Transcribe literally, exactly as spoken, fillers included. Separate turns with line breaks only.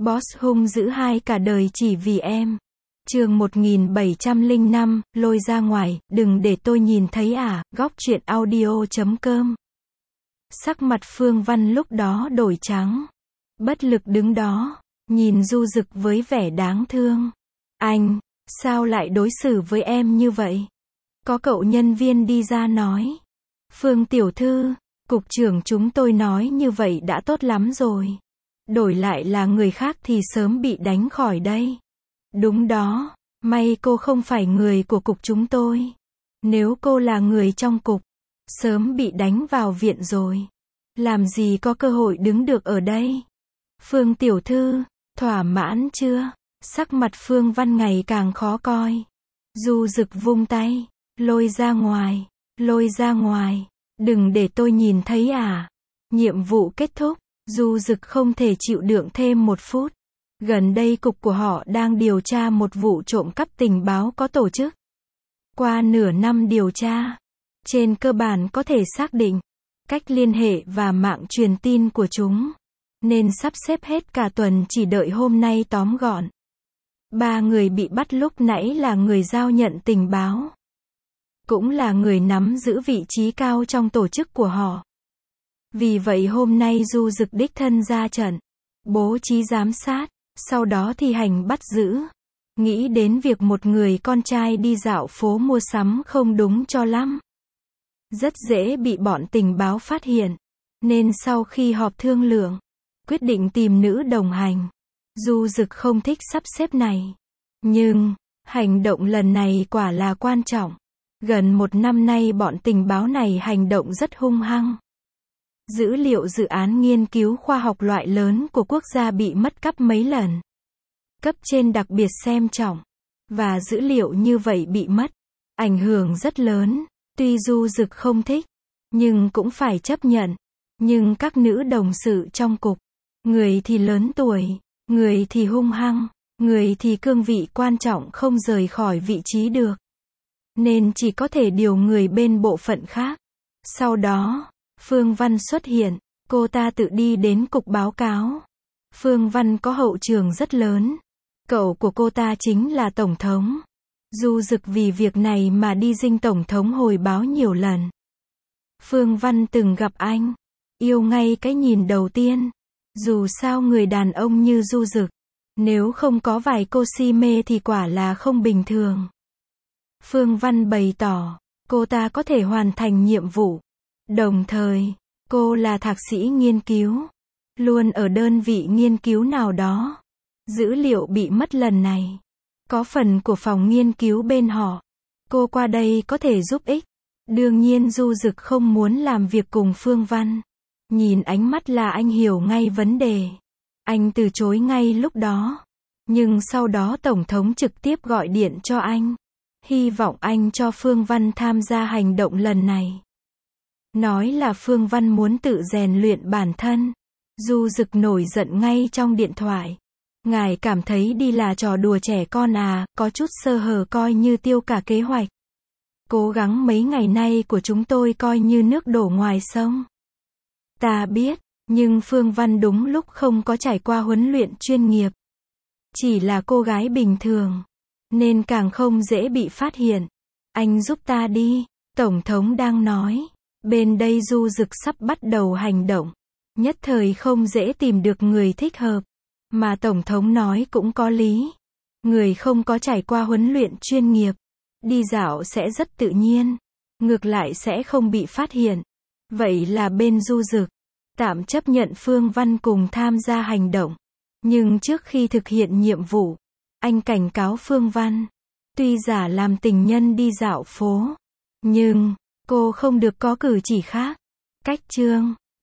Boss hung dữ hai cả đời chỉ vì em. Chương một nghìn bảy trăm lẻ năm, lôi ra ngoài, đừng để tôi nhìn thấy à, góc truyện audio chấm com. Sắc mặt Phương Văn lúc đó đổi trắng. Bất lực đứng đó, nhìn Du Dực với vẻ đáng thương. Anh, sao lại đối xử với em như vậy? Có cậu nhân viên đi ra nói. Phương tiểu thư, cục trưởng chúng tôi nói như vậy đã tốt lắm rồi. Đổi lại là người khác thì sớm bị đánh khỏi đây. Đúng đó, may cô không phải người của cục chúng tôi. Nếu cô là người trong cục, sớm bị đánh vào viện rồi. Làm gì có cơ hội đứng được ở đây. Phương tiểu thư, thỏa mãn chưa? Sắc mặt Phương Văn ngày càng khó coi. Du Dực vung tay, lôi ra ngoài, lôi ra ngoài, đừng để tôi nhìn thấy à. Nhiệm vụ kết thúc, Du Dực không thể chịu đựng thêm một phút. Gần đây cục của họ đang điều tra một vụ trộm cắp tình báo có tổ chức. Qua nửa năm điều tra, trên cơ bản có thể xác định cách liên hệ và mạng truyền tin của chúng, nên sắp xếp hết cả tuần chỉ đợi hôm nay tóm gọn. Ba người bị bắt lúc nãy là người giao nhận tình báo, cũng là người nắm giữ vị trí cao trong tổ chức của họ. Vì vậy hôm nay Du Dực đích thân ra trận, bố trí giám sát, sau đó thi hành bắt giữ. Nghĩ đến việc một người con trai đi dạo phố mua sắm không đúng cho lắm, rất dễ bị bọn tình báo phát hiện, nên sau khi họp thương lượng, quyết định tìm nữ đồng hành. Du Dực không thích sắp xếp này, nhưng hành động lần này quả là quan trọng. Gần một năm nay bọn tình báo này hành động rất hung hăng. Dữ liệu dự án nghiên cứu khoa học loại lớn của quốc gia bị mất cắp mấy lần. Cấp trên đặc biệt xem trọng, và dữ liệu như vậy bị mất, ảnh hưởng rất lớn. Tuy Du Dực không thích, nhưng cũng phải chấp nhận. Nhưng các nữ đồng sự trong cục, người thì lớn tuổi, người thì hung hăng, người thì cương vị quan trọng không rời khỏi vị trí được, nên chỉ có thể điều người bên bộ phận khác. Sau đó, Phương Văn xuất hiện, cô ta tự đi đến cục báo cáo. Phương Văn có hậu trường rất lớn. Cậu của cô ta chính là Tổng thống. Du Dực vì việc này mà đi dinh Tổng thống hồi báo nhiều lần. Phương Văn từng gặp anh, yêu ngay cái nhìn đầu tiên. Dù sao người đàn ông như Du Dực, nếu không có vài cô si mê thì quả là không bình thường. Phương Văn bày tỏ, cô ta có thể hoàn thành nhiệm vụ. Đồng thời, cô là thạc sĩ nghiên cứu, luôn ở đơn vị nghiên cứu nào đó. Dữ liệu bị mất lần này, có phần của phòng nghiên cứu bên họ. Cô qua đây có thể giúp ích. Đương nhiên Du Dực không muốn làm việc cùng Phương Văn. Nhìn ánh mắt là anh hiểu ngay vấn đề. Anh từ chối ngay lúc đó. Nhưng sau đó Tổng thống trực tiếp gọi điện cho anh. Hy vọng anh cho Phương Văn tham gia hành động lần này. Nói là Phương Văn muốn tự rèn luyện bản thân. Du Dực nổi giận ngay trong điện thoại. Ngài cảm thấy đi là trò đùa trẻ con à, có chút sơ hở coi như tiêu cả kế hoạch. Cố gắng mấy ngày nay của chúng tôi coi như nước đổ ngoài sông. Ta biết, nhưng Phương Văn đúng lúc không có trải qua huấn luyện chuyên nghiệp. Chỉ là cô gái bình thường, nên càng không dễ bị phát hiện. Anh giúp ta đi, Tổng thống đang nói. Bên đây Du Dực sắp bắt đầu hành động. Nhất thời không dễ tìm được người thích hợp. Mà Tổng thống nói cũng có lý. Người không có trải qua huấn luyện chuyên nghiệp, đi dạo sẽ rất tự nhiên. Ngược lại sẽ không bị phát hiện. Vậy là bên Du Dực tạm chấp nhận Phương Văn cùng tham gia hành động. Nhưng trước khi thực hiện nhiệm vụ, anh cảnh cáo Phương Văn. Tuy giả làm tình nhân đi dạo phố, nhưng cô không được có cử chỉ khác, cách chương,